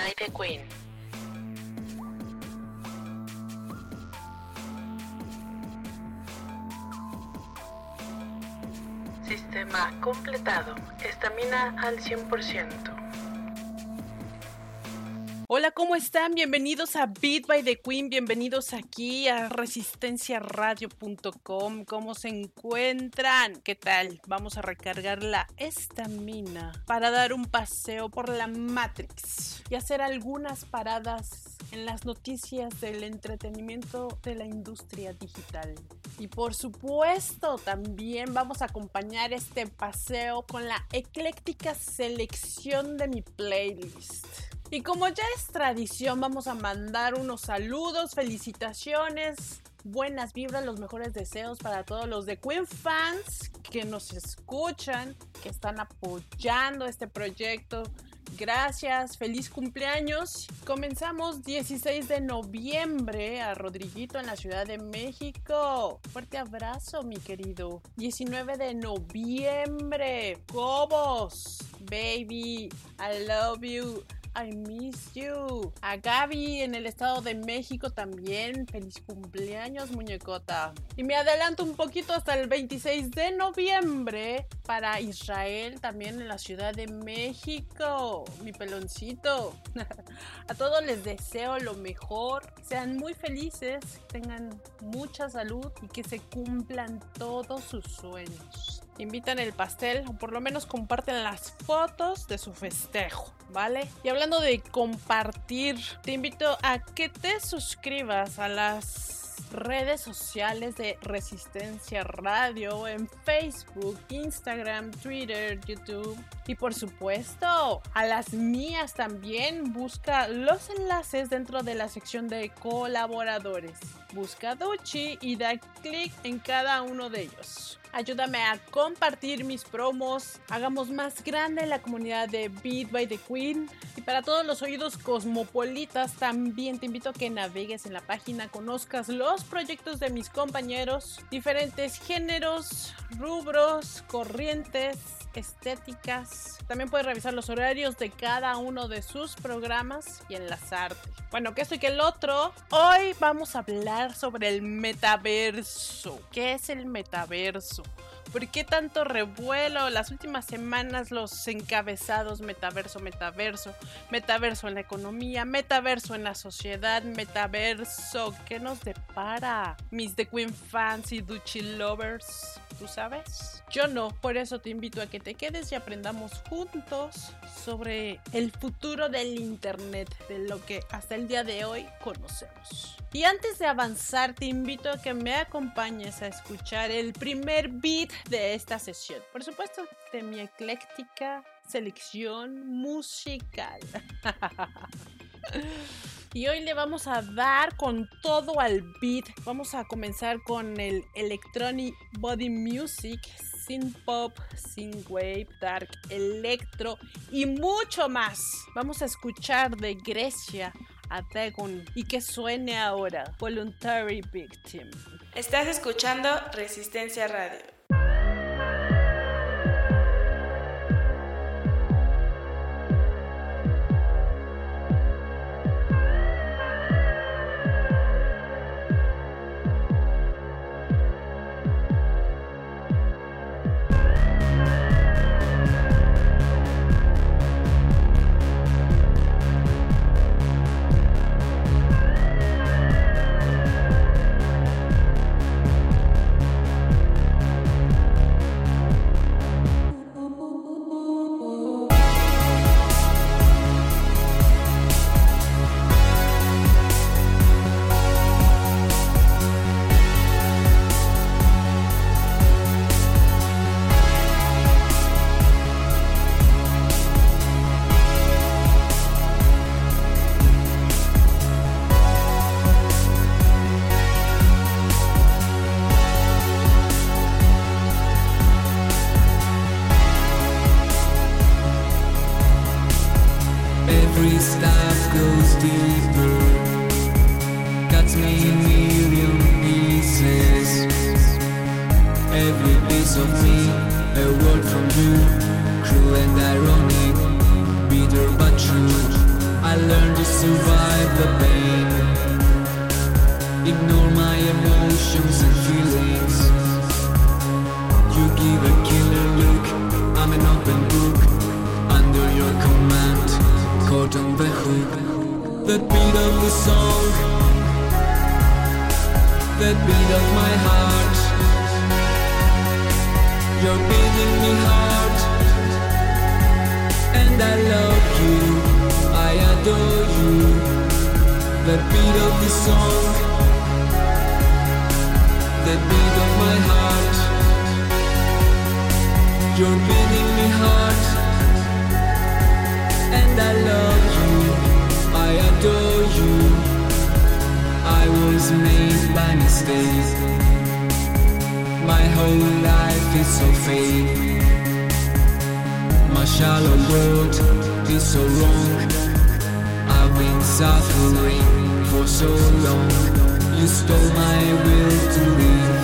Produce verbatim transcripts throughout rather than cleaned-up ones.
by the Queen. Sistema completado. Estamina al cien por ciento. Hola, ¿cómo están? Bienvenidos a Beat by the Queen, bienvenidos aquí a resistencia radio punto com. ¿Cómo se encuentran? ¿Qué tal? Vamos a recargar la estamina para dar un paseo por la Matrix y hacer algunas paradas en las noticias del entretenimiento de la industria digital. Y por supuesto, también vamos a acompañar este paseo con la ecléctica selección de mi playlist. Y como ya es tradición, vamos a mandar unos saludos, felicitaciones, buenas vibras, los mejores deseos para todos los The Queen fans que nos escuchan, que están apoyando este proyecto. Gracias, feliz cumpleaños. Comenzamos dieciséis de noviembre a Rodriguito en la Ciudad de México. Fuerte abrazo, mi querido. diecinueve de noviembre, Cobos, baby, I love you. I miss you. A Gaby en el Estado de México también. Feliz cumpleaños, muñecota. Y me adelanto un poquito hasta el veintiséis de noviembre para Israel, también en la Ciudad de México. Mi peloncito. A todos les deseo lo mejor. Sean muy felices, tengan mucha salud y que se cumplan todos sus sueños. Invitan el pastel o por lo menos comparten las fotos de su festejo, ¿vale? Y hablando de compartir, te invito a que te suscribas a las redes sociales de Resistencia Radio en Facebook, Instagram, Twitter, YouTube y por supuesto a las mías también. Busca los enlaces dentro de la sección de colaboradores. Busca Duchi y da clic en cada uno de ellos. Ayúdame a compartir mis promos, hagamos más grande la comunidad de Beat by the Queen. Y para todos los oídos cosmopolitas también te invito a que navegues en la página, conozcas los proyectos de mis compañeros, diferentes géneros, rubros, corrientes, estéticas. También puedes revisar los horarios de cada uno de sus programas y enlazarte. Bueno, que esto y que el otro. Hoy vamos a hablar sobre el metaverso. ¿Qué es el metaverso? ¿Por qué tanto revuelo? Las últimas semanas los encabezados metaverso, metaverso, metaverso en la economía, metaverso en la sociedad, metaverso. ¿Qué nos depara? Mis The Queen fans y Duchi lovers, ¿tú sabes? Yo no, por eso te invito a que te quedes y aprendamos juntos sobre el futuro del internet, de lo que hasta el día de hoy conocemos. Y antes de avanzar, te invito a que me acompañes a escuchar el primer beat de esta sesión. Por supuesto, de mi ecléctica selección musical. Y hoy le vamos a dar con todo al beat. Vamos a comenzar con el Electronic Body Music, synth pop, synth wave, dark electro y mucho más. Vamos a escuchar de Grecia a Dagon y que suene ahora Voluntary Victim. Estás escuchando Resistencia Radio. Every step goes deeper, cuts me in million pieces. Every piece of me, a word from you, cruel and ironic, bitter but true. I learned to survive the pain, ignore my emotions and feelings. You give a killer look, I'm an open book, under your command, caught on the hook. The beat of the song, the beat of my heart. You're beating me hard, and I love you, I adore you. The beat of the song, the beat of my heart. You're beating me hard, and I love you, I adore you. I was made by mistake, my whole life is so fake. My shallow world is so wrong, I've been suffering for so long. You stole my will to live,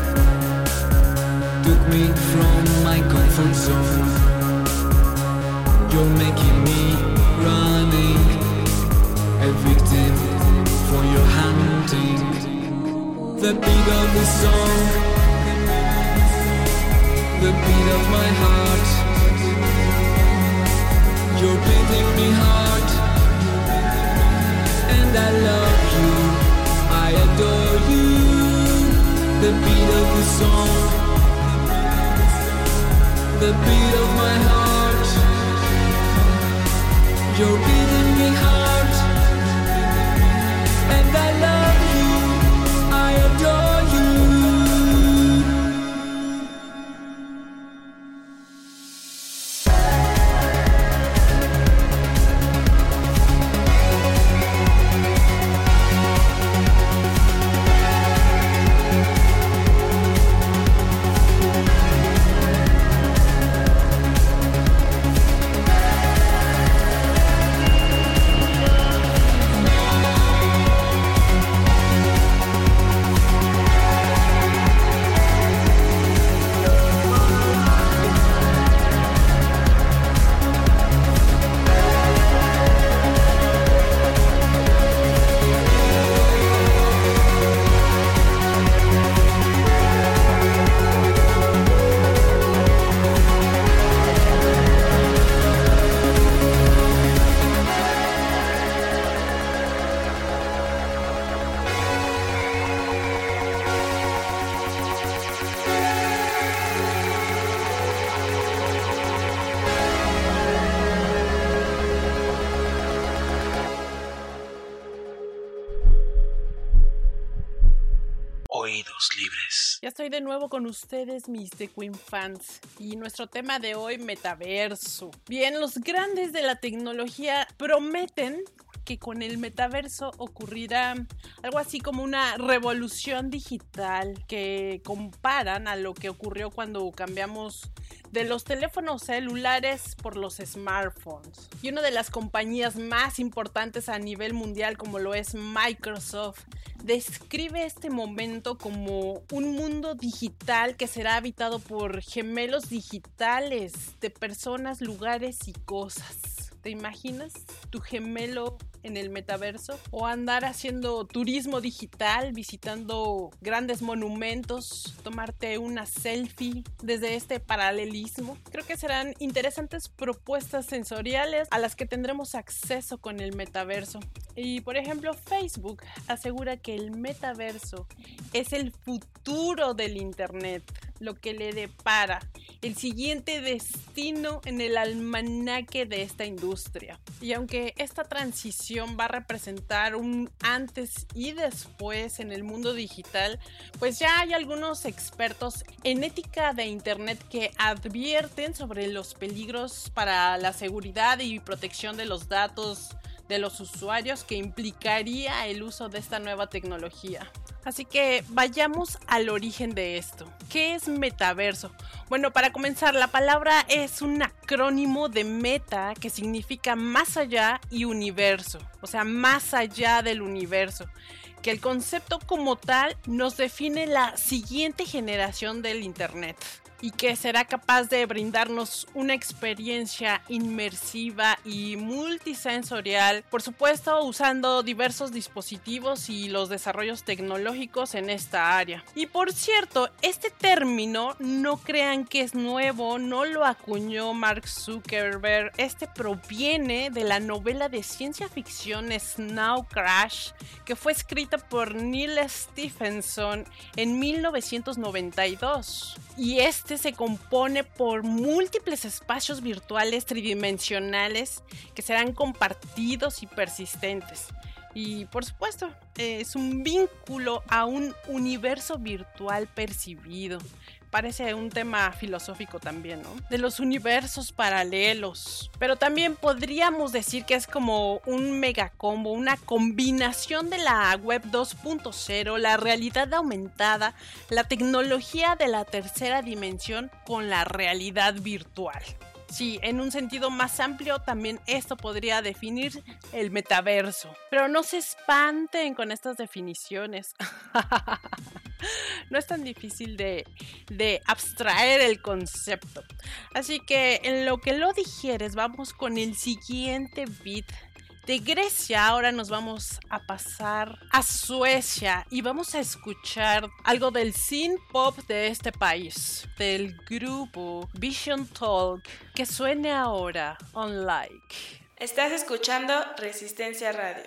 took me from my comfort zone. You're making me running, a victim for your hunting. The beat of the song, the beat of my heart. You're beating me hard, and I love you, I adore you. The beat of the song, the beat of my heart. You're beating me hard, and I love you, I adore you. Oídos libres. Ya estoy de nuevo con ustedes, mis The Queen fans, y nuestro tema de hoy, metaverso. Bien, los grandes de la tecnología prometen que con el metaverso ocurrirá algo así como una revolución digital, que comparan a lo que ocurrió cuando cambiamos de los teléfonos celulares por los smartphones. Y una de las compañías más importantes a nivel mundial, como lo es Microsoft, describe este momento como un mundo digital que será habitado por gemelos digitales de personas, lugares y cosas. ¿Te imaginas tu gemelo en el metaverso? O andar haciendo turismo digital, visitando grandes monumentos, tomarte una selfie desde este paralelismo. Creo que serán interesantes propuestas sensoriales a las que tendremos acceso con el metaverso. Y por ejemplo, Facebook asegura que el metaverso es el futuro del internet, lo que le depara el siguiente destino en el almanaque de esta industria. Y aunque esta transición va a representar un antes y después en el mundo digital, pues ya hay algunos expertos en ética de internet que advierten sobre los peligros para la seguridad y protección de los datos de los usuarios que implicaría el uso de esta nueva tecnología. Así que vayamos al origen de esto. ¿Qué es metaverso? Bueno, para comenzar, la palabra es un acrónimo de meta, que significa más allá, y universo, o sea, más allá del universo, que el concepto como tal nos define la siguiente generación del internet. y que será capaz de brindarnos una experiencia inmersiva y multisensorial, por supuesto usando diversos dispositivos y los desarrollos tecnológicos en esta área. Y por cierto, este término no crean que es nuevo, no lo acuñó Mark Zuckerberg, este proviene de la novela de ciencia ficción Snow Crash, que fue escrita por Neil Stephenson en mil novecientos noventa y dos. Y este se compone por múltiples espacios virtuales tridimensionales que serán compartidos y persistentes. Y por supuesto, es un vínculo a un universo virtual percibido. Parece un tema filosófico también, ¿no? De los universos paralelos. Pero también podríamos decir que es como un megacombo, una combinación de la web dos punto cero, la realidad aumentada, la tecnología de la tercera dimensión con la realidad virtual. Sí, en un sentido más amplio también esto podría definir el metaverso. Pero no se espanten con estas definiciones. No es tan difícil de, de abstraer el concepto. Así que en lo que lo digieres, vamos con el siguiente beat. De Grecia ahora nos vamos a pasar a Suecia y vamos a escuchar algo del synth pop de este país, del grupo Vision Talk, que suene ahora on Like. Estás escuchando Resistencia Radio.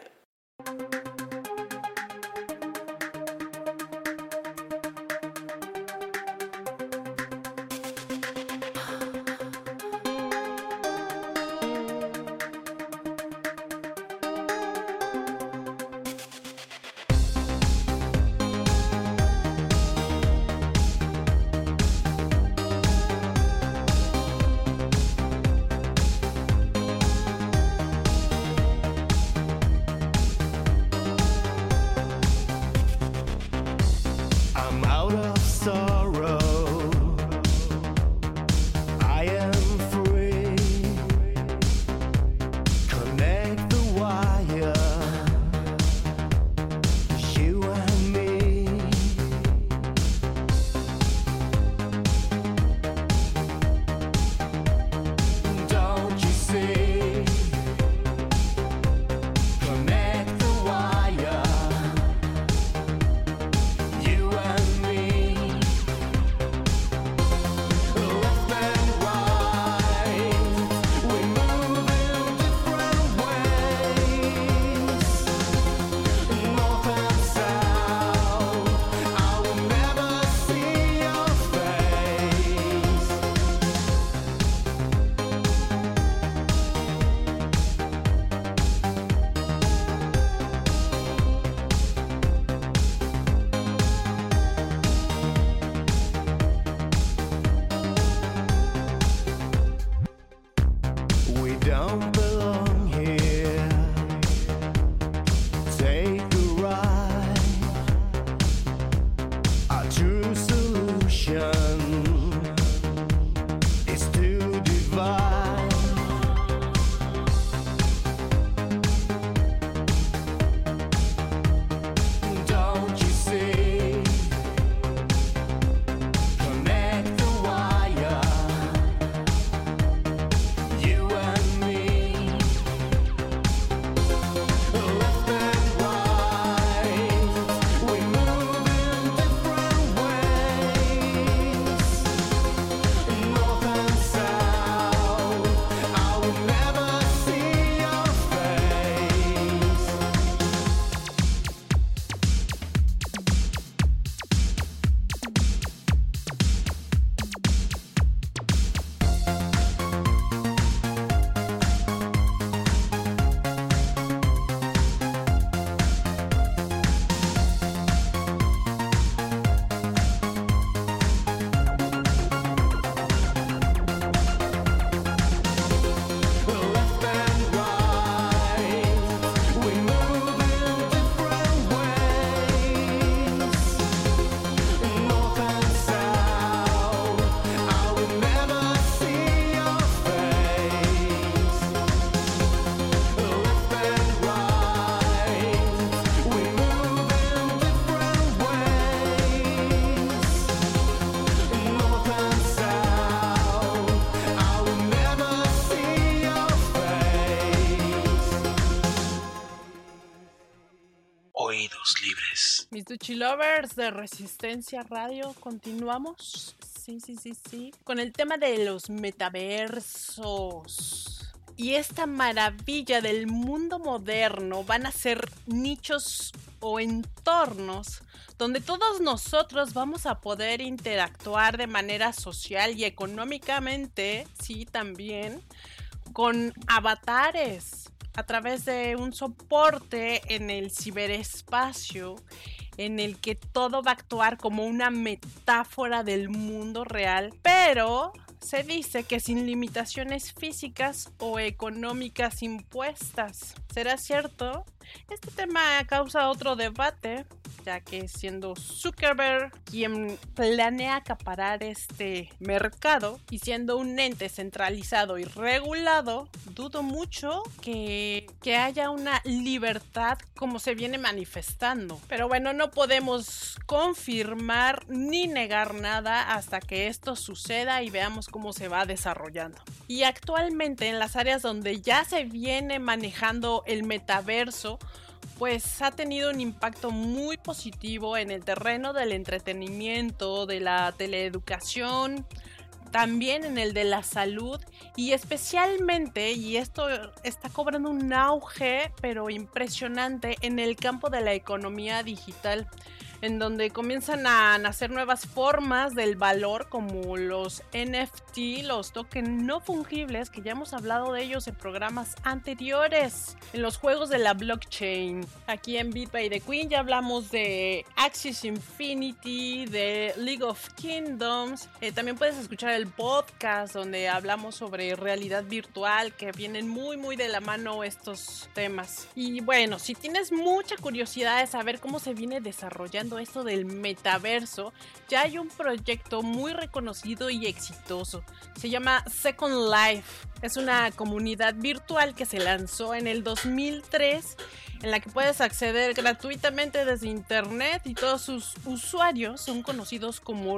Mis Duchi Lovers de Resistencia Radio, continuamos. Sí, sí, sí, sí. Con el tema de los metaversos. Y esta maravilla del mundo moderno van a ser nichos o entornos donde todos nosotros vamos a poder interactuar de manera social y económicamente, sí, también, con avatares a través de un soporte en el ciberespacio en el que todo va a actuar como una metáfora del mundo real, pero se dice que sin limitaciones físicas o económicas impuestas. ¿Será cierto? Este tema causa otro debate, ya que siendo Zuckerberg quien planea acaparar este mercado y siendo un ente centralizado y regulado, dudo mucho que, que haya una libertad como se viene manifestando. Pero bueno, no podemos confirmar ni negar nada hasta que esto suceda y veamos cómo se va desarrollando. Y actualmente en las áreas donde ya se viene manejando el metaverso, pues ha tenido un impacto muy positivo en el terreno del entretenimiento, de la teleeducación, también en el de la salud y especialmente, y esto está cobrando un auge pero impresionante, en el campo de la economía digital, en donde comienzan a nacer nuevas formas del valor como los N F T, los tokens no fungibles, que ya hemos hablado de ellos en programas anteriores, en los juegos de la blockchain. Aquí en Beat by the Queen ya hablamos de Axie Infinity, de League of Kingdoms. Eh, también puedes escuchar el podcast donde hablamos sobre realidad virtual, que vienen muy muy de la mano estos temas. Y bueno, si tienes mucha curiosidad de saber cómo se viene desarrollando esto del metaverso, ya hay un proyecto muy reconocido y exitoso. Se llama Second Life. Es una comunidad virtual que se lanzó en el dos mil tres, en la que puedes acceder gratuitamente desde internet y todos sus usuarios son conocidos como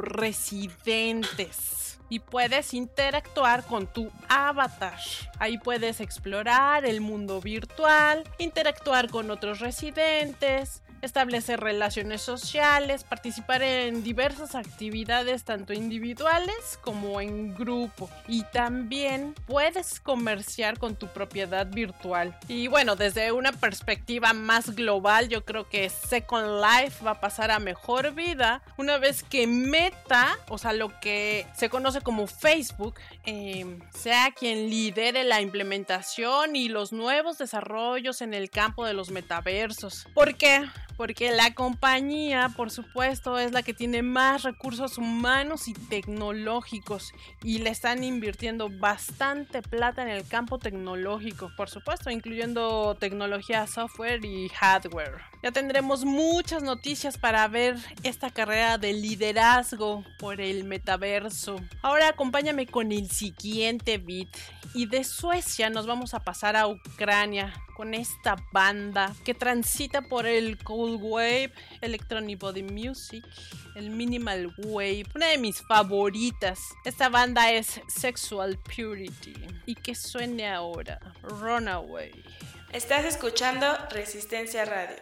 residentes. Y puedes interactuar con tu avatar. Ahí puedes explorar el mundo virtual, interactuar con otros residentes, establecer relaciones sociales, participar en diversas actividades tanto individuales como en grupo, y también puedes comerciar con tu propiedad virtual. Y bueno, desde una perspectiva más global, yo creo que Second Life va a pasar a mejor vida una vez que Meta, o sea, lo que se conoce como Facebook, eh, sea quien lidere la implementación y los nuevos desarrollos en el campo de los metaversos. ¿Por qué? Porque la compañía, por supuesto, es la que tiene más recursos humanos y tecnológicos y le están invirtiendo bastante plata en el campo tecnológico, por supuesto, incluyendo tecnología software y hardware. Ya tendremos muchas noticias para ver esta carrera de liderazgo por el metaverso. Ahora acompáñame con el siguiente beat. Y de Suecia nos vamos a pasar a Ucrania con esta banda que transita por el Cold Wave, Electronic Body Music, el Minimal Wave, una de mis favoritas. Esta banda es Sexual Purity. Y que suene ahora, Runaway. Estás escuchando Resistencia Radio.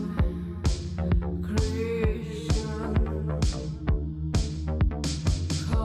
Creation,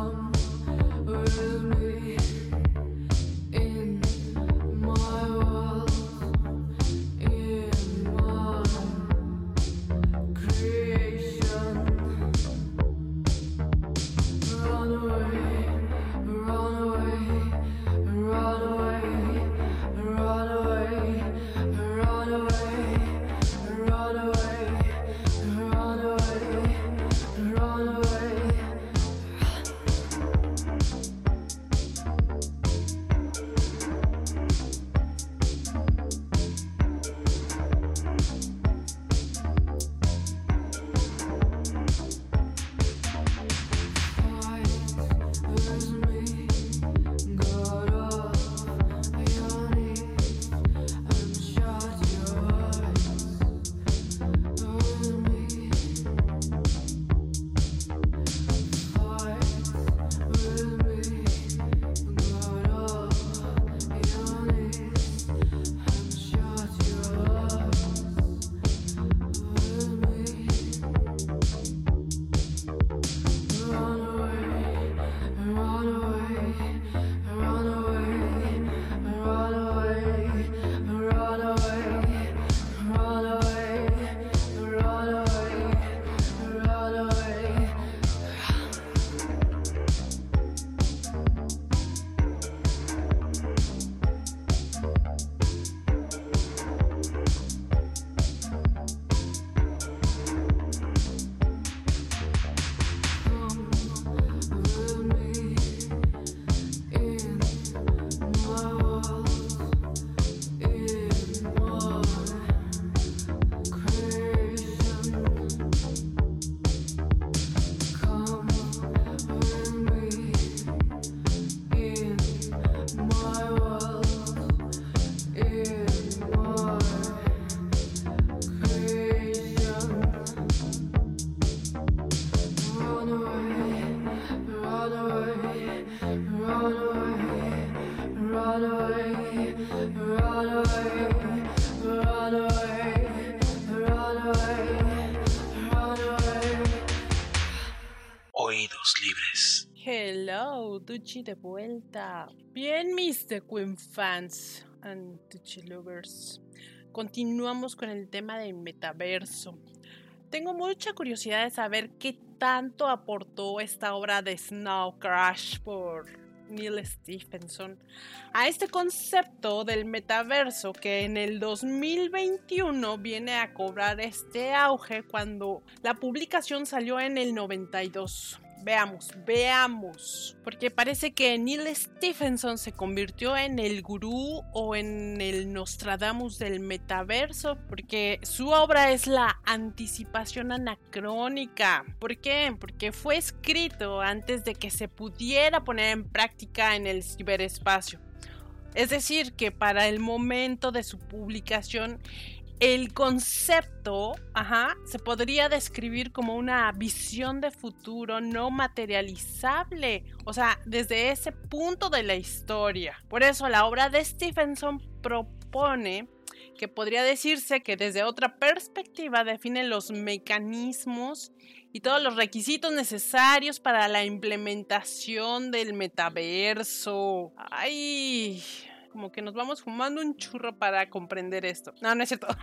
hello, Tucci de vuelta. Bien, mis The Queen fans and Tucci lovers. Continuamos con el tema del metaverso. Tengo mucha curiosidad de saber qué tanto aportó esta obra de Snow Crash por Neal Stephenson a este concepto del metaverso que en el dos mil veintiuno viene a cobrar este auge cuando la publicación salió en el noventa y dos. Veamos, veamos, porque parece que Neal Stephenson se convirtió en el gurú o en el Nostradamus del metaverso, porque su obra es la anticipación anacrónica. ¿Por qué? Porque fue escrito antes de que se pudiera poner en práctica en el ciberespacio. Es decir, que para el momento de su publicación, el concepto, ajá, se podría describir como una visión de futuro no materializable, o sea, desde ese punto de la historia. Por eso la obra de Stephenson propone que podría decirse que desde otra perspectiva define los mecanismos y todos los requisitos necesarios para la implementación del metaverso. ¡Ay! Como que nos vamos fumando un churro para comprender esto. No, no es cierto.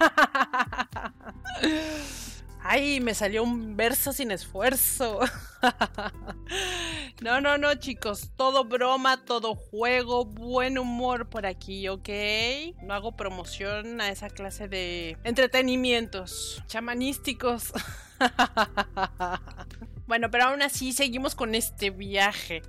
Ay, me salió un verso sin esfuerzo. No, no, no, chicos. Todo broma, todo juego, buen humor por aquí, ¿ok? No hago promoción a esa clase de entretenimientos chamanísticos. Bueno, pero aún así seguimos con este viaje.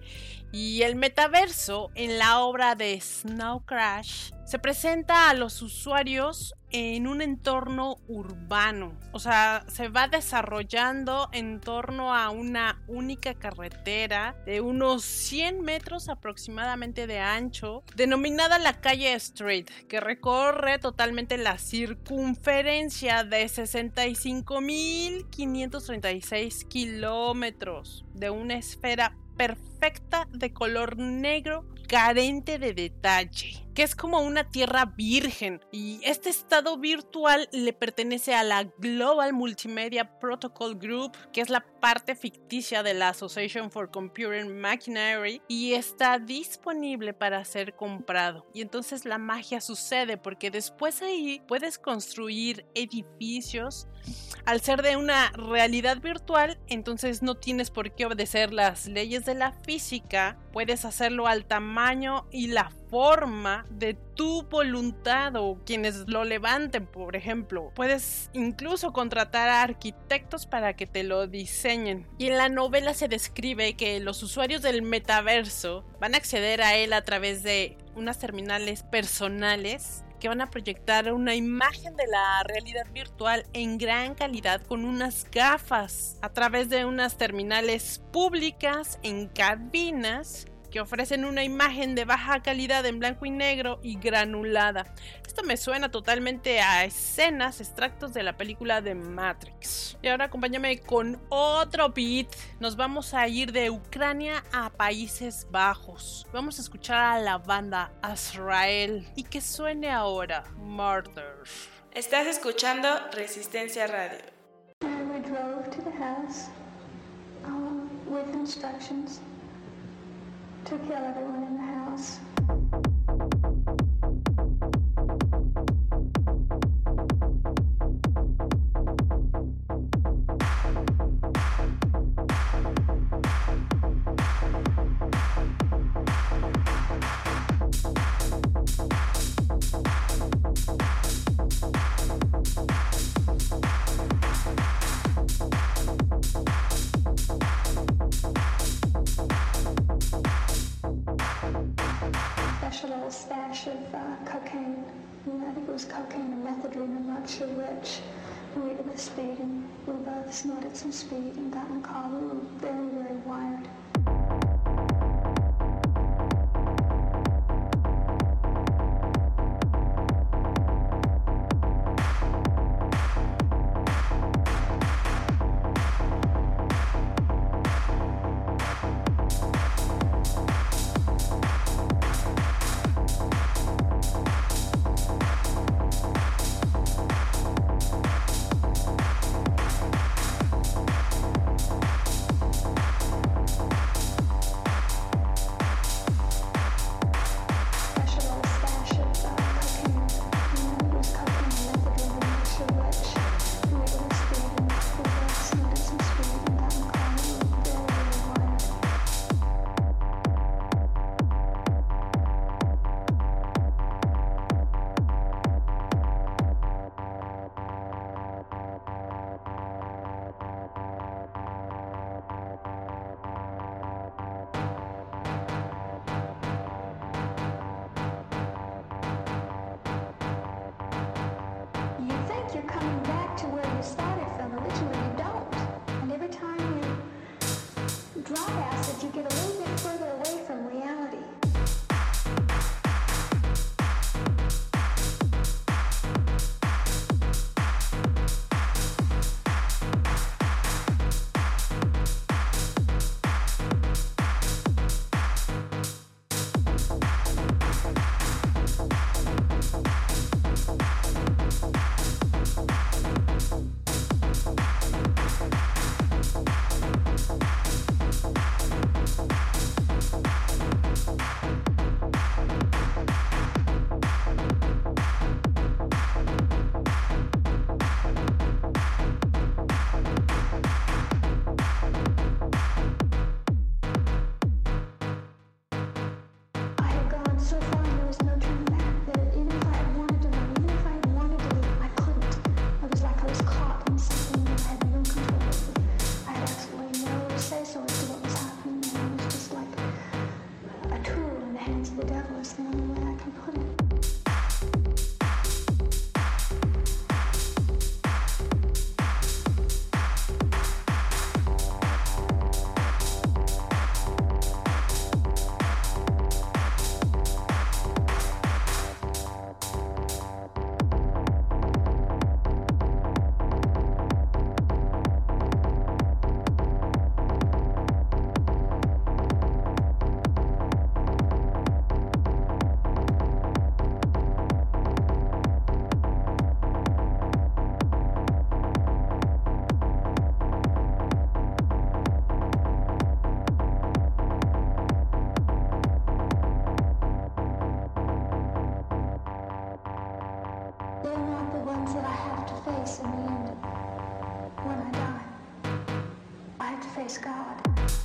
Y el metaverso en la obra de Snow Crash se presenta a los usuarios en un entorno urbano. O sea, se va desarrollando en torno a una única carretera de unos cien metros aproximadamente de ancho, denominada la calle Street, que recorre totalmente la circunferencia de sesenta y cinco mil quinientos treinta y seis kilómetros de una esfera perfecta de color negro carente de detalle, que es como una tierra virgen, y este estado virtual le pertenece a la Global Multimedia Protocol Group, que es la parte ficticia de la Association for Computer Machinery, y está disponible para ser comprado. Y entonces la magia sucede, porque después ahí puedes construir edificios. Al ser de una realidad virtual, entonces no tienes por qué obedecer las leyes de la física, puedes hacerlo al tamaño y la forma de tu voluntad o quienes lo levanten, por ejemplo. Puedes incluso contratar a arquitectos para que te lo diseñen. Y en la novela se describe que los usuarios del metaverso van a acceder a él a través de unas terminales personales que van a proyectar una imagen de la realidad virtual en gran calidad con unas gafas a través de unas terminales públicas en cabinas que ofrecen una imagen de baja calidad en blanco y negro y granulada. Esto me suena totalmente a escenas, extractos de la película de Matrix. Y ahora acompáñame con otro beat. Nos vamos a ir de Ucrania a Países Bajos. Vamos a escuchar a la banda Azrael y que suene ahora Murder. Estás escuchando Resistencia Radio. And we drove to the house um, with instructions to kill everyone in the house. Stash of uh, cocaine. Yeah, I think it was cocaine and methadone, I'm not sure which. We were speeding. We both snorted some speed and got in the car. We were very, very wired. face God.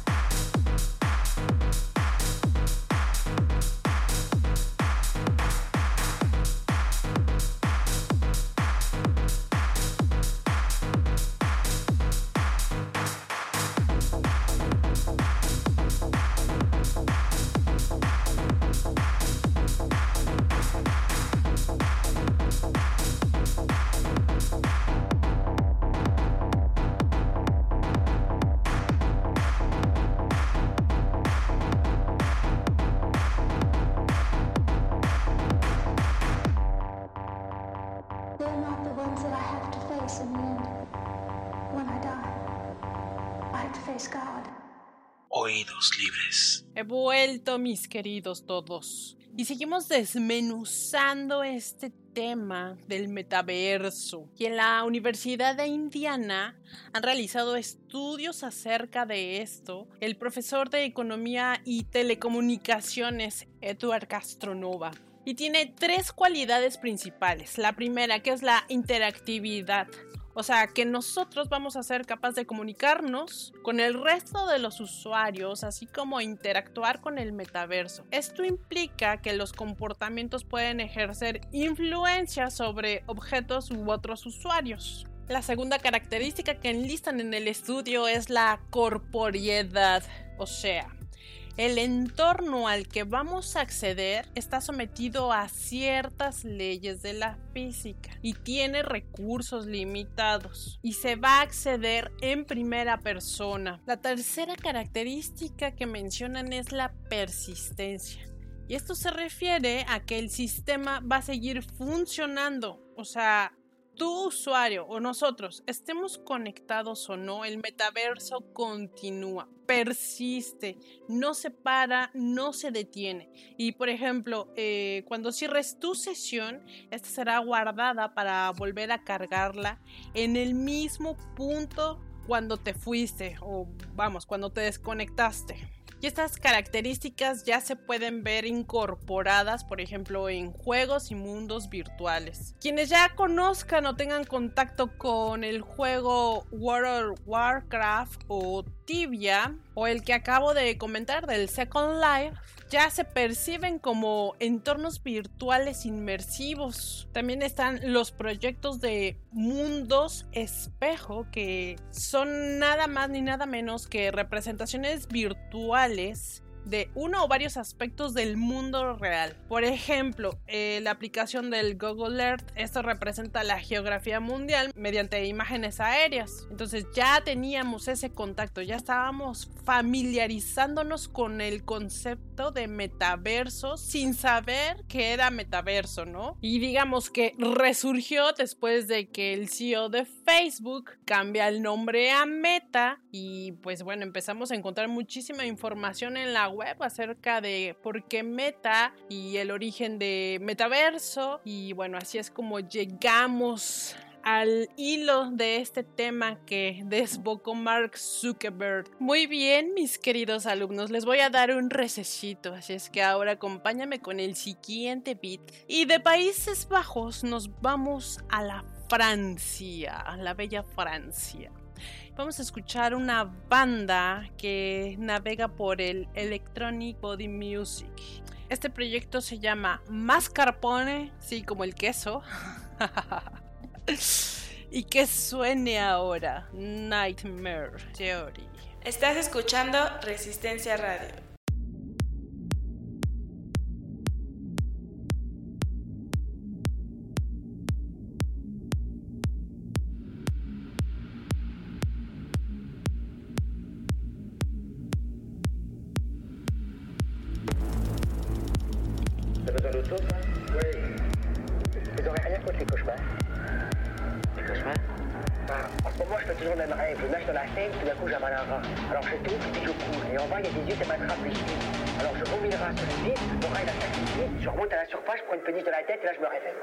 Oídos libres. He vuelto, mis queridos todos, y seguimos desmenuzando este tema del metaverso. Y en la Universidad de Indiana han realizado estudios acerca de esto el profesor de Economía y Telecomunicaciones, Edward Castronova. Y tiene tres cualidades principales. La primera, que es la interactividad. O sea, que nosotros vamos a ser capaces de comunicarnos con el resto de los usuarios, así como interactuar con el metaverso. Esto implica que los comportamientos pueden ejercer influencia sobre objetos u otros usuarios. La segunda característica que enlistan en el estudio es la corporeidad, o sea, el entorno al que vamos a acceder está sometido a ciertas leyes de la física y tiene recursos limitados y se va a acceder en primera persona. La tercera característica que mencionan es la persistencia. Y esto se refiere a que el sistema va a seguir funcionando, o sea, tu usuario o nosotros, estemos conectados o no, el metaverso continúa, persiste, no se para, no se detiene. Y por ejemplo, eh, cuando cierres tu sesión, esta será guardada para volver a cargarla en el mismo punto cuando te fuiste o vamos, cuando te desconectaste. Y estas características ya se pueden ver incorporadas, por ejemplo, en juegos y mundos virtuales. Quienes ya conozcan o tengan contacto con el juego World of Warcraft o Tibia, o el que acabo de comentar del Second Life, ya se perciben como entornos virtuales inmersivos. También están los proyectos de mundos espejo, que son nada más ni nada menos que representaciones virtuales de uno o varios aspectos del mundo real. Por ejemplo, eh, la aplicación del Google Earth, esto representa la geografía mundial mediante imágenes aéreas. Entonces ya teníamos ese contacto, ya estábamos familiarizándonos con el concepto de metaverso sin saber que era metaverso, ¿no? Y digamos que resurgió después de que el C E O de Facebook cambia el nombre a Meta y pues bueno, empezamos a encontrar muchísima información en la web acerca de por qué Meta y el origen de metaverso. Y bueno, así es como llegamos al hilo de este tema que desbocó Mark Zuckerberg. Muy bien, mis queridos alumnos, les voy a dar un recesito, así es que ahora acompáñame con el siguiente beat. Y de Países Bajos nos vamos a la Francia, a la bella Francia. Vamos a escuchar una banda que navega por el Electronic Body Music. Este proyecto se llama Mascarpone, sí, como el queso. Y que suene ahora Nightmare Theory. Estás escuchando Resistencia Radio. Alors je tombe et je cours. Et en bas, il y a des yeux qui m'attrapent les pieds. Alors je vomis le rat sur le pied, mon rat il attaque les pieds, je remonte à la surface, je prends une péniche de la tête et là je me réveille.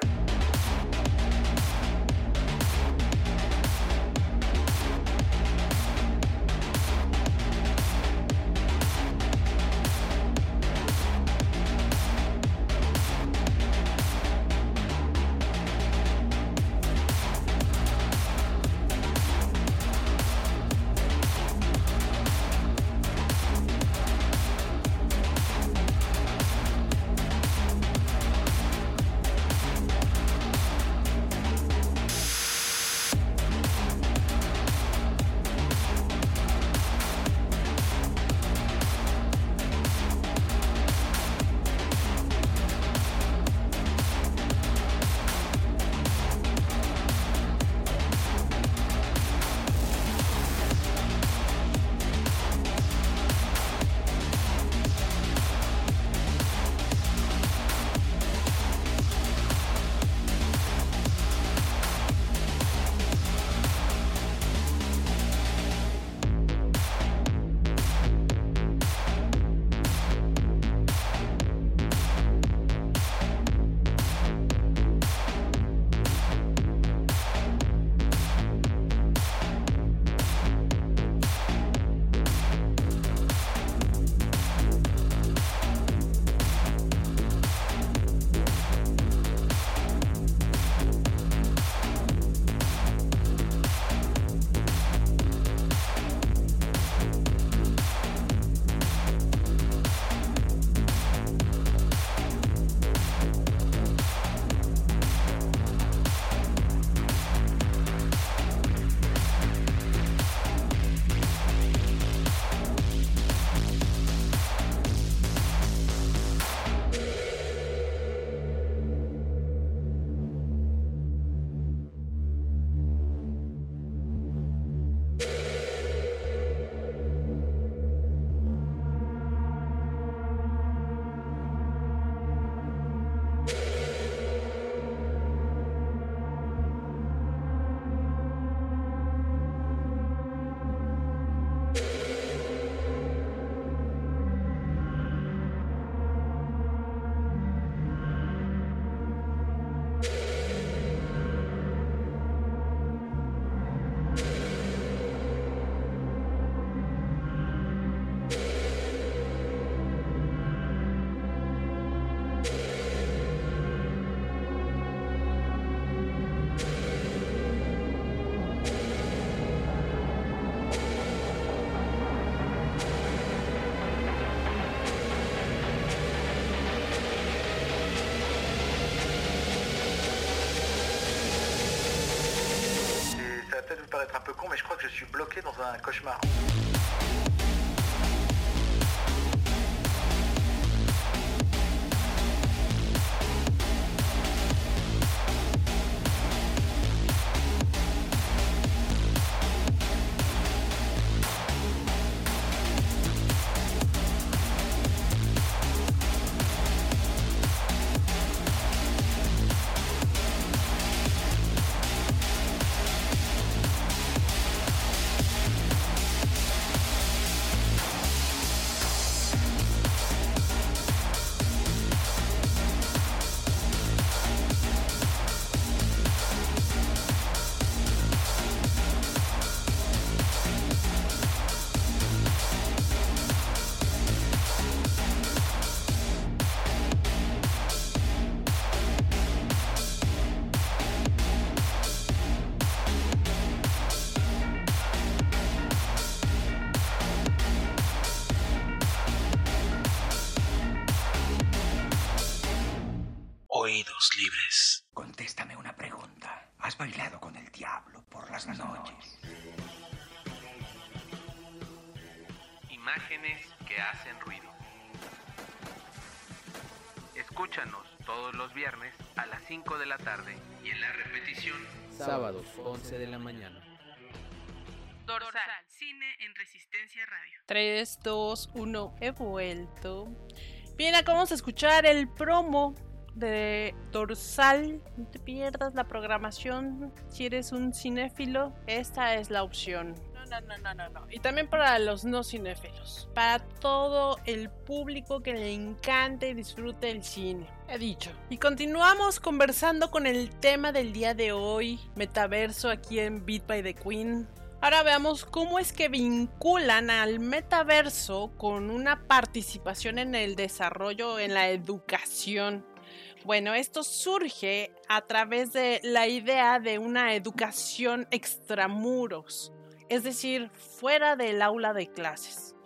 peut-être vous paraître un peu con, mais je crois que je suis bloqué dans un cauchemar. Oídos libres. Contéstame una pregunta. ¿Has bailado con el diablo por las noches? Imágenes que hacen ruido. Escúchanos todos los viernes a las cinco de la tarde y en la repetición sábados once de la mañana. Dorsal, cine en Resistencia Radio. tres, dos, uno, he vuelto. Bien, acabamos de escuchar el promo de Dorsal. No te pierdas la programación. Si eres un cinéfilo, esta es la opción. No, no, no, no, no, no. Y también para los no cinéfilos, para todo el público que le encante y disfrute el cine. He dicho. Y continuamos conversando con el tema del día de hoy, metaverso, aquí en Beat by the Queen. Ahora veamos cómo es que vinculan al metaverso con una participación en el desarrollo, en la educación. Bueno, esto surge a través de la idea de una educación extramuros, es decir, fuera del aula de clases.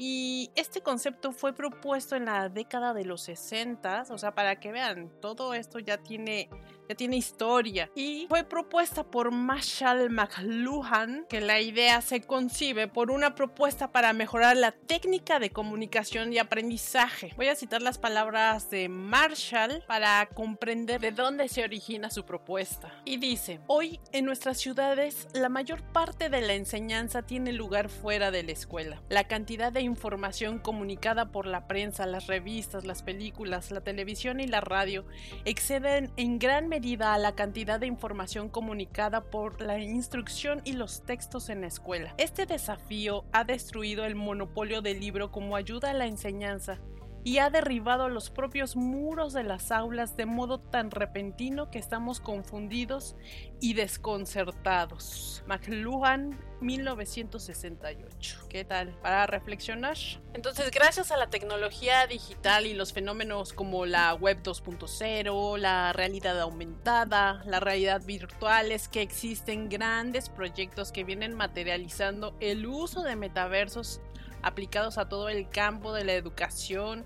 Y este concepto fue propuesto en la década de los sesenta, o sea, para que vean, todo esto ya tiene, ya tiene historia. Y fue propuesta por Marshall McLuhan, que la idea se concibe por una propuesta para mejorar la técnica de comunicación y aprendizaje. Voy a citar las palabras de Marshall para comprender de dónde se origina su propuesta. Y dice: hoy en nuestras ciudades la mayor parte de la enseñanza tiene lugar fuera de la escuela. La cantidad de información comunicada por la prensa, las revistas, las películas, la televisión y la radio exceden en gran medida a la cantidad de información comunicada por la instrucción y los textos en la escuela. Este desafío ha destruido el monopolio del libro como ayuda a la enseñanza y ha derribado los propios muros de las aulas de modo tan repentino que estamos confundidos y desconcertados. McLuhan, mil novecientos sesenta y ocho. ¿Qué tal? Para reflexionar. Entonces, gracias a la tecnología digital y los fenómenos como la web dos punto cero, la realidad aumentada, la realidad virtual, es que existen grandes proyectos que vienen materializando el uso de metaversos aplicados a todo el campo de la educación,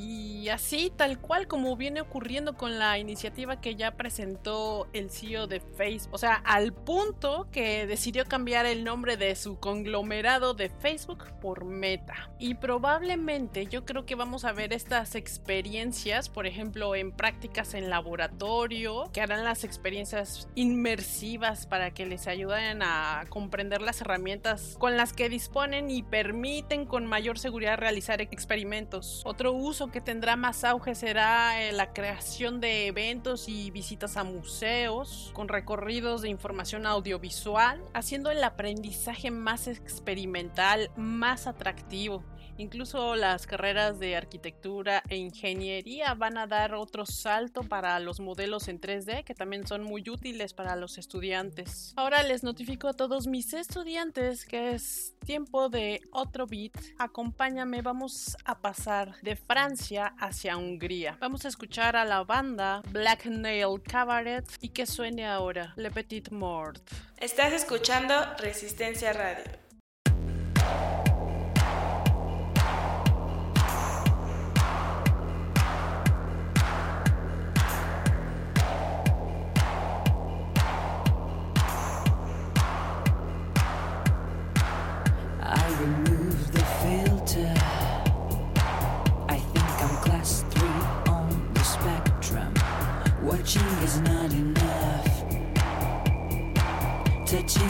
y así tal cual como viene ocurriendo con la iniciativa que ya presentó el C E O de Facebook, o sea, al punto que decidió cambiar el nombre de su conglomerado de Facebook por Meta. Y probablemente yo creo que vamos a ver estas experiencias, por ejemplo, en prácticas en laboratorio, que harán las experiencias inmersivas para que les ayuden a comprender las herramientas con las que disponen y permiten con mayor seguridad realizar experimentos. Otro uso que tendrá más auge será eh, la creación de eventos y visitas a museos con recorridos de información audiovisual, haciendo el aprendizaje más experimental, más atractivo. Incluso las carreras de arquitectura e ingeniería van a dar otro salto para los modelos en tres D, que también son muy útiles para los estudiantes. Ahora les notifico a todos mis estudiantes que es tiempo de otro beat. Acompáñame, vamos a pasar de Francia hacia Hungría. Vamos a escuchar a la banda Black Nail Cabaret y que suene ahora Le Petit Mort. Estás escuchando Resistencia Radio.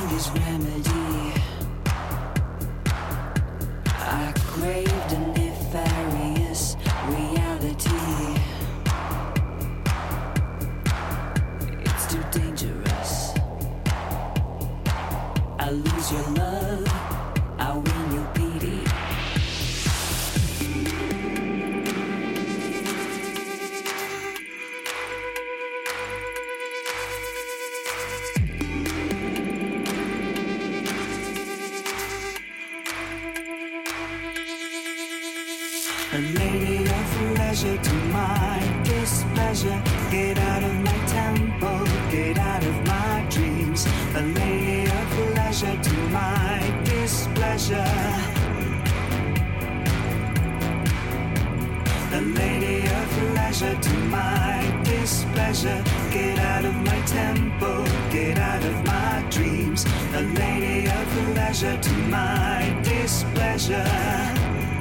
his remedy. I craved a nefarious reality. It's too dangerous. I lose your love, I win your pity. A lady of leisure to my displeasure. Get out of my temple, get out of my dreams. A lady of leisure to my displeasure. A lady of leisure to my displeasure. Get out of my temple, get out of my dreams. A lady of leisure to my displeasure.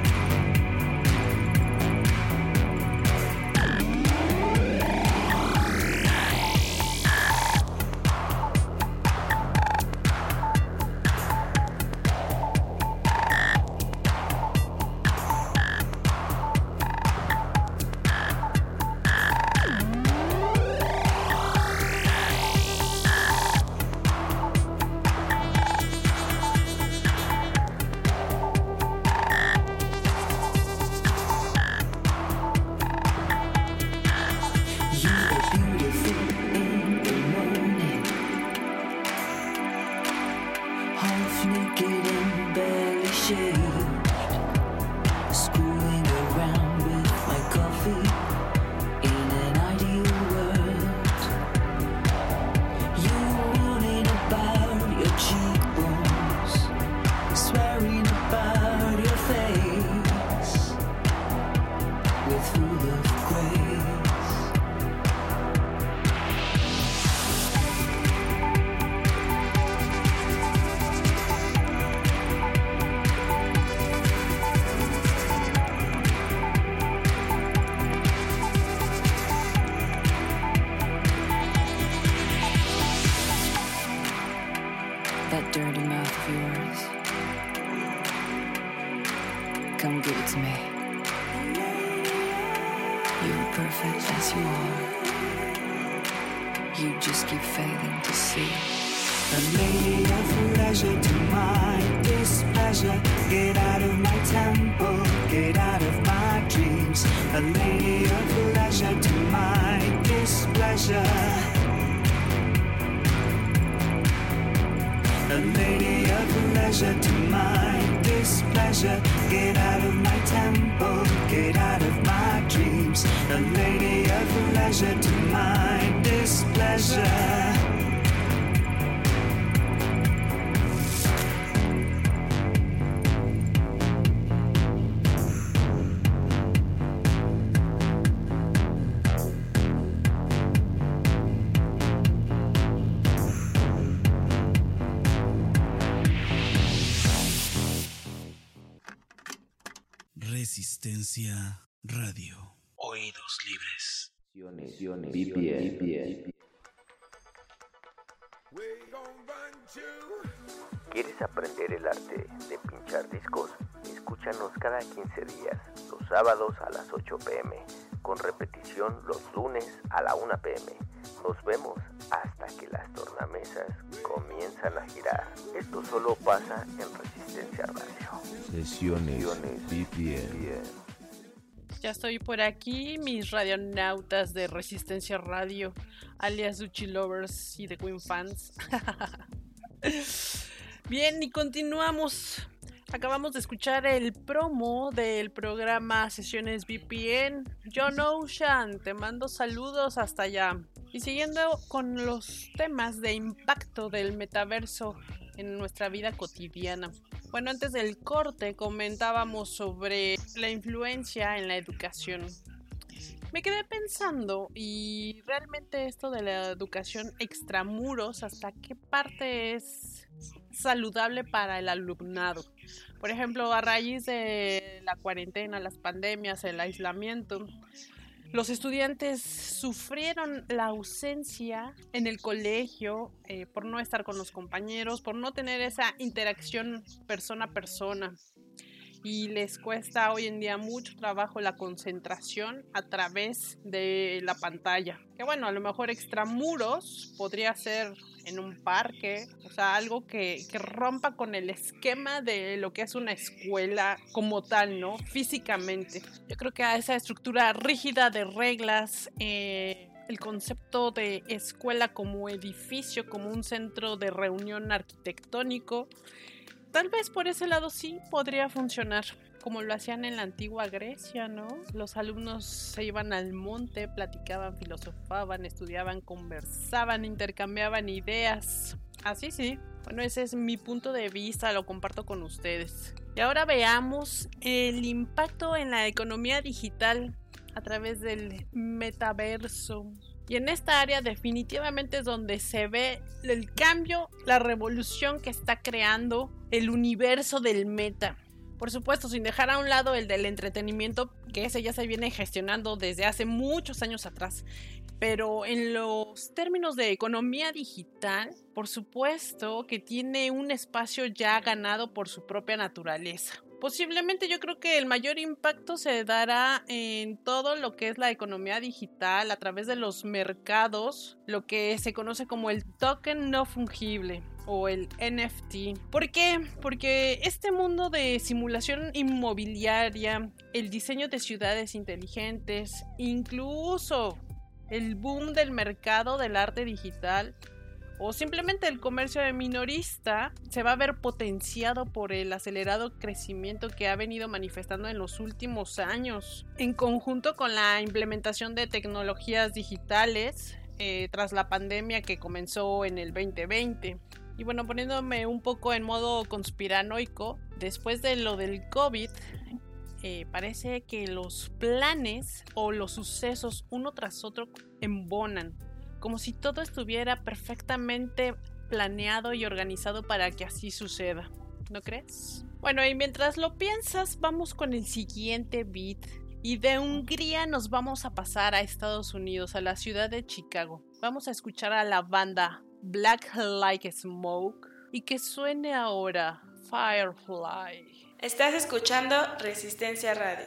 That dirty mouth of yours. Come give it to me. You're perfect as you are. You just keep failing to see. A lady of leisure to my displeasure. Get out of my temple, get out of my dreams. A lady of leisure to my displeasure. A lady of leisure to my displeasure. Get out of my temple, get out of my dreams. A lady of leisure to my displeasure. Resistencia Radio. Oídos libres. B P M. ¿Quieres aprender el arte de pinchar discos? Escúchanos cada quince días, los sábados a las ocho pm, con repetición los lunes a la una pm. Nos vemos hasta que las tornamesas comienzan a girar. Esto solo pasa en Resistencia Radio. Sesiones B P M. Ya estoy por aquí, mis radionautas de Resistencia Radio, alias Duchi Lovers y The Queen Fans. Bien, y continuamos. Acabamos de escuchar el promo del programa Sesiones V P N. John Ocean, te mando saludos hasta allá. Y siguiendo con los temas de impacto del metaverso en nuestra vida cotidiana. Bueno, antes del corte comentábamos sobre la influencia en la educación. Me quedé pensando, y realmente esto de la educación extramuros, ¿hasta qué parte es saludable para el alumnado? Por ejemplo, a raíz de la cuarentena, las pandemias, el aislamiento, Los estudiantes sufrieron la ausencia en el colegio eh, por no estar con los compañeros, por no tener esa interacción persona a persona. Y les cuesta hoy en día mucho trabajo la concentración a través de la pantalla. Que bueno, a lo mejor extramuros podría ser en un parque, o sea, algo que, que rompa con el esquema de lo que es una escuela como tal, ¿no? Físicamente. Yo creo que a esa estructura rígida de reglas, eh, el concepto de escuela como edificio, como un centro de reunión arquitectónico, tal vez por ese lado sí podría funcionar, como lo hacían en la antigua Grecia, ¿no? Los alumnos se iban al monte, platicaban, filosofaban, estudiaban, conversaban, intercambiaban ideas. Así sí. Bueno, ese es mi punto de vista, lo comparto con ustedes. Y ahora veamos el impacto en la economía digital a través del metaverso. Y en esta área definitivamente es donde se ve el cambio, la revolución que está creando el universo del meta. Por supuesto, sin dejar a un lado el del entretenimiento, que ese ya se viene gestionando desde hace muchos años atrás. Pero en los términos de economía digital, por supuesto que tiene un espacio ya ganado por su propia naturaleza. Posiblemente yo creo que el mayor impacto se dará en todo lo que es la economía digital a través de los mercados, lo que se conoce como el token no fungible o el N F T. ¿Por qué? Porque este mundo de simulación inmobiliaria, el diseño de ciudades inteligentes, incluso el boom del mercado del arte digital, o simplemente el comercio de minorista, se va a ver potenciado por el acelerado crecimiento que ha venido manifestando en los últimos años, en conjunto con la implementación de tecnologías digitales eh, tras la pandemia que comenzó en el veinte veinte. Y bueno, poniéndome un poco en modo conspiranoico, después de lo del COVID, eh, parece que los planes o los sucesos uno tras otro embonan, como si todo estuviera perfectamente planeado y organizado para que así suceda. ¿No crees? Bueno, y mientras lo piensas, vamos con el siguiente beat. Y de Hungría nos vamos a pasar a Estados Unidos, a la ciudad de Chicago. Vamos a escuchar a la banda Black Like Smoke y que suene ahora Firefly. Estás escuchando Resistencia Radio.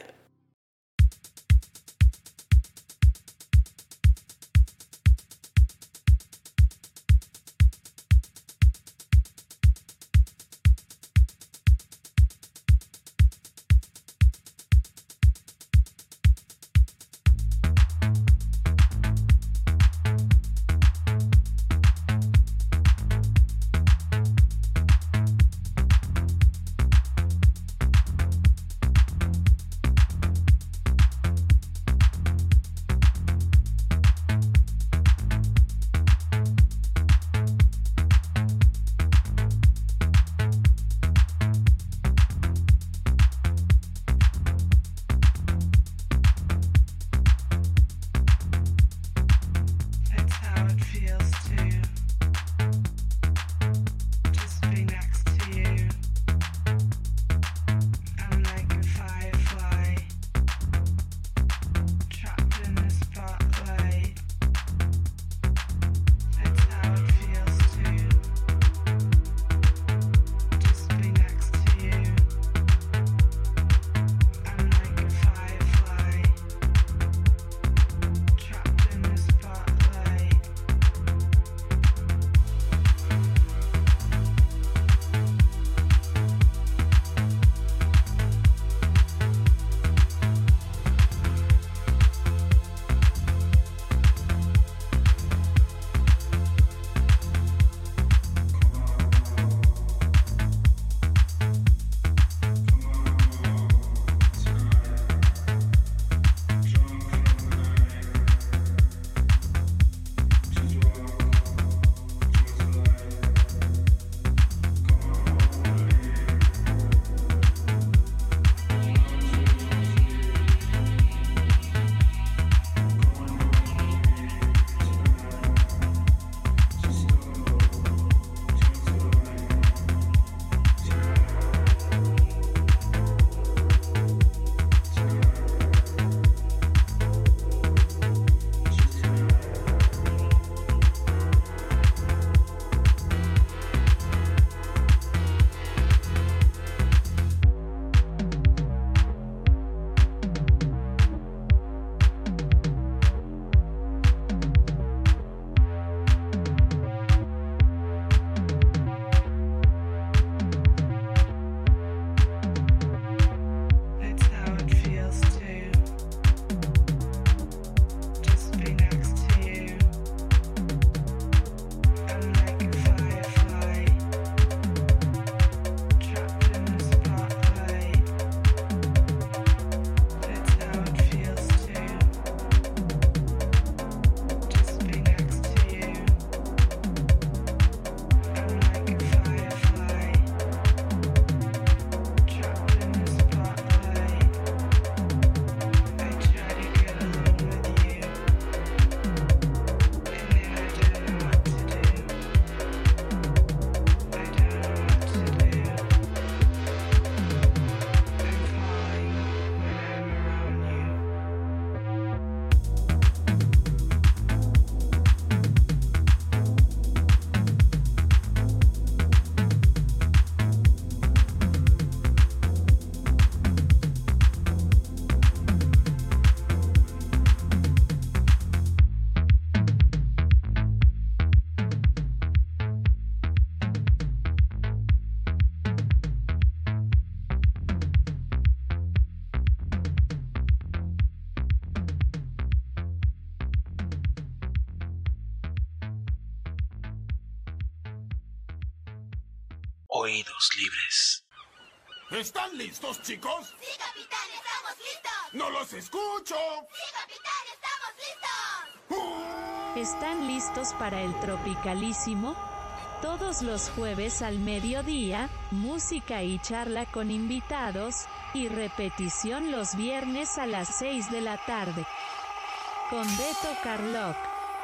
Oídos libres. ¿Están listos, chicos? ¡Sí, capitán! ¡Estamos listos! ¡No los escucho! ¡Sí, capitán! ¡Estamos listos! ¿Están listos para el Tropicalísimo? Todos los jueves al mediodía, música y charla con invitados, y repetición los viernes a las seis de la tarde. Con Beto Carlock.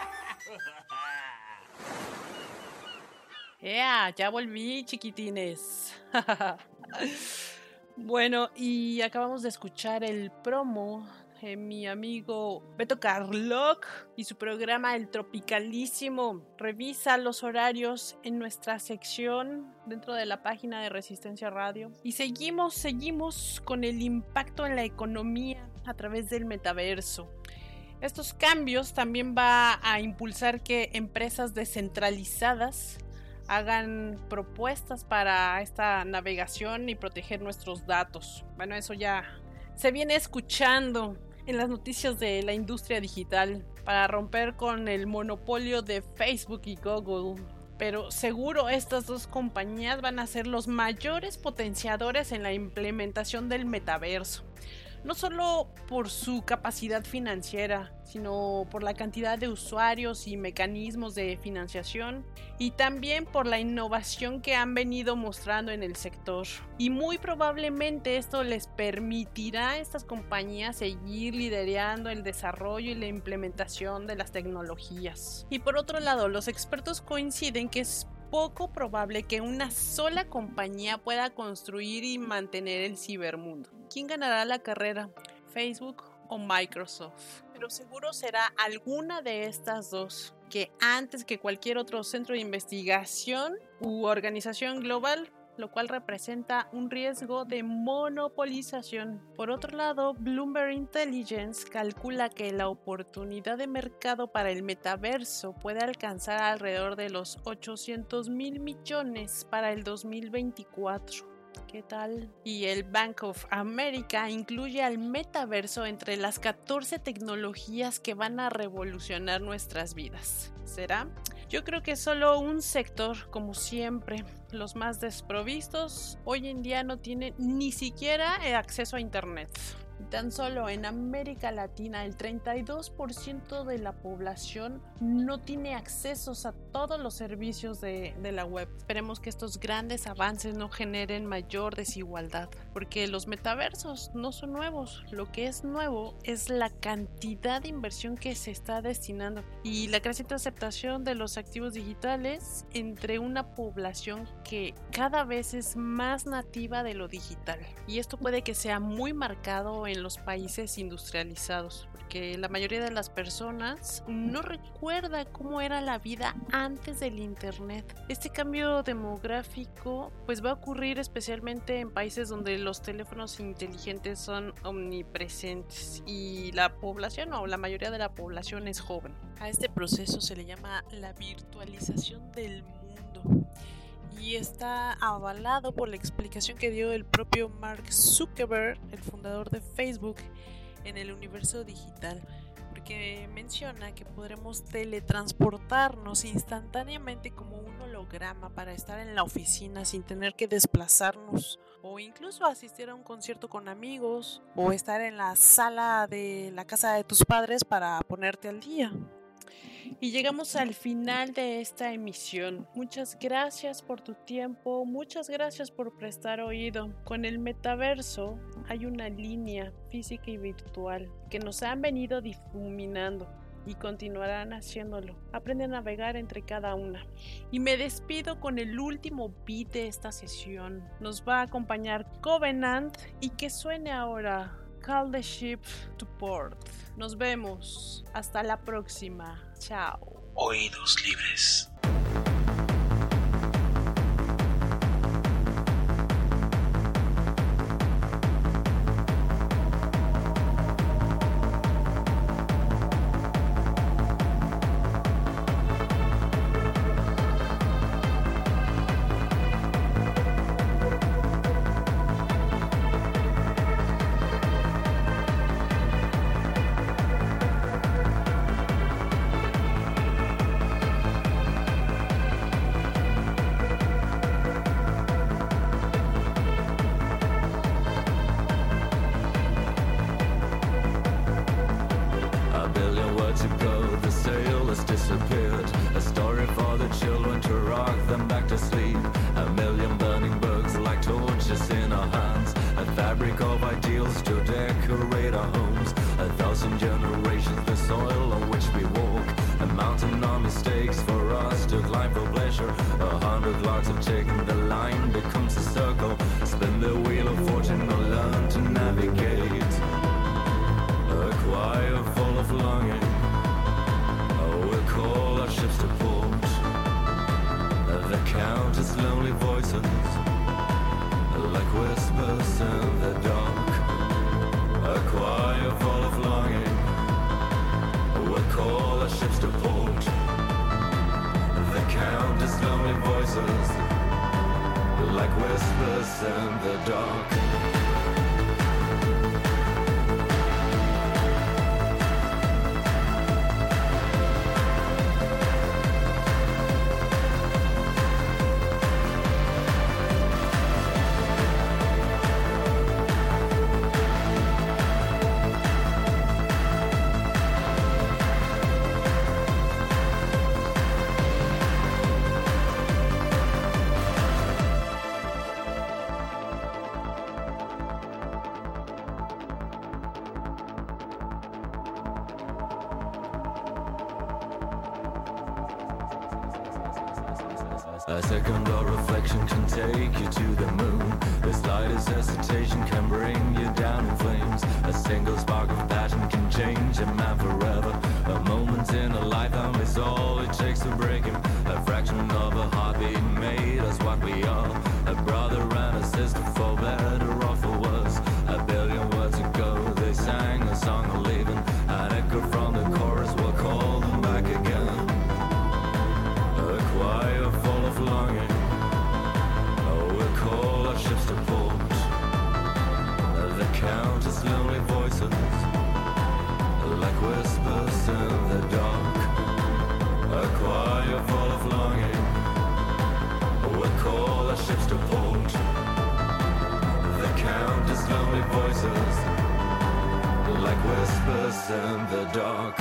Yeah, ya volví, chiquitines. Bueno, y acabamos de escuchar el promo de mi amigo Beto Carlock y su programa El Tropicalísimo. Revisa los horarios en nuestra sección dentro de la página de Resistencia Radio. Y seguimos, seguimos con el impacto en la economía a través del metaverso. Estos cambios también va a impulsar que empresas descentralizadas hagan propuestas para esta navegación y proteger nuestros datos. Bueno, eso ya se viene escuchando en las noticias de la industria digital para romper con el monopolio de Facebook y Google. Pero seguro estas dos compañías van a ser los mayores potenciadores en la implementación del metaverso. No solo por su capacidad financiera, sino por la cantidad de usuarios y mecanismos de financiación, y también por la innovación que han venido mostrando en el sector. Y muy probablemente esto les permitirá a estas compañías seguir liderando el desarrollo y la implementación de las tecnologías. Y por otro lado, los expertos coinciden que es poco probable que una sola compañía pueda construir y mantener el cibermundo. ¿Quién ganará la carrera? ¿Facebook o Microsoft? Pero seguro será alguna de estas dos, que antes que cualquier otro centro de investigación u organización global, lo cual representa un riesgo de monopolización. Por otro lado, Bloomberg Intelligence calcula que la oportunidad de mercado para el metaverso puede alcanzar alrededor de los ochocientos mil millones para el dos mil veinticuatro. ¿Qué tal? Y el Bank of America incluye al metaverso entre las catorce tecnologías que van a revolucionar nuestras vidas. ¿Será? Yo creo que solo un sector, como siempre, los más desprovistos, hoy en día no tienen ni siquiera acceso a internet. Tan solo en América Latina el treinta y dos por ciento de la población no tiene accesos a todos los servicios de, de la web. Esperemos que estos grandes avances no generen mayor desigualdad, porque los metaversos no son nuevos. Lo que es nuevo es la cantidad de inversión que se está destinando y la creciente aceptación de los activos digitales entre una población que cada vez es más nativa de lo digital. Y esto puede que sea muy marcado en los países industrializados, porque la mayoría de las personas no recuerda cómo era la vida antes del internet. Este cambio demográfico pues va a ocurrir especialmente en países donde los teléfonos inteligentes son omnipresentes y la población o la mayoría de la población es joven. A este proceso se le llama la virtualización del mundo. Y está avalado por la explicación que dio el propio Mark Zuckerberg, el fundador de Facebook, en el universo digital, porque menciona que podremos teletransportarnos instantáneamente como un holograma para estar en la oficina sin tener que desplazarnos, o incluso asistir a un concierto con amigos, o estar en la sala de la casa de tus padres para ponerte al día. Y llegamos al final de esta emisión. Muchas gracias por tu tiempo, muchas gracias por prestar oído. Con el metaverso hay una línea física y virtual que nos han venido difuminando y continuarán haciéndolo. Aprende a navegar entre cada una. Y me despido con el último beat de esta sesión. Nos va a acompañar Covenant y que suene ahora Call the Ship to Port. Nos vemos. Hasta la próxima. Chao. Oídos libres. fabric of ideals to decorate our homes. A thousand generations, the soil on which we walk. A mountain of mistakes for us to climb for pleasure. A hundred logs of taking the line becomes a circle. Spin the wheel of fortune or learn to navigate. A choir full of longing. Oh, we'll call our ships to port. The countless lonely voices, like whispers in the dark. A choir full of longing. We'll call our ships to port. The countless lonely voices, like whispers in the dark. A second of reflection can take you to the moon. The slightest hesitation can bring you down in flames. A single spark of passion can change a man forever. A moment in a lifetime is all it takes to break him. A fraction of a heartbeat made us what we are. A brother and a sister, for better or for worse. A billion words ago they sang a song of leaving. An echo from the chorus will call them back again. A choir full of longing. Oh, we'll call our ships to port. The countless lonely voices, like whispers in the dark. A choir full of longing. We'll call our ships to port. The countless lonely voices, like whispers in the dark.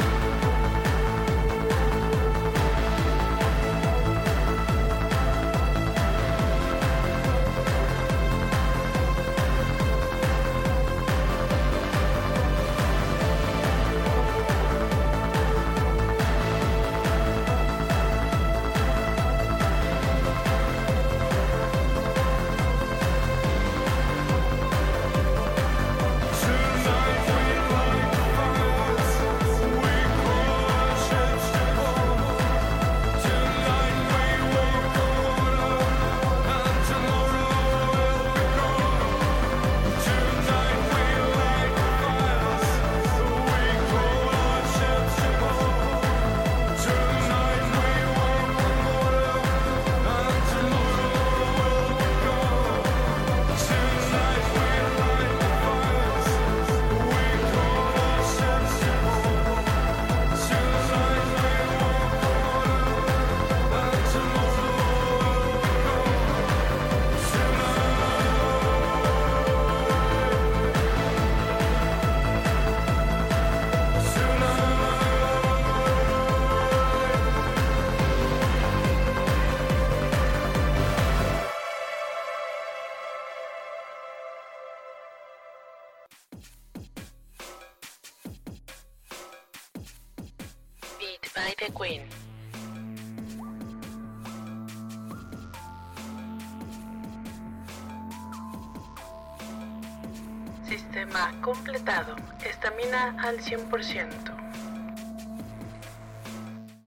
by the Queen. Sistema completado. Estamina al cien por ciento.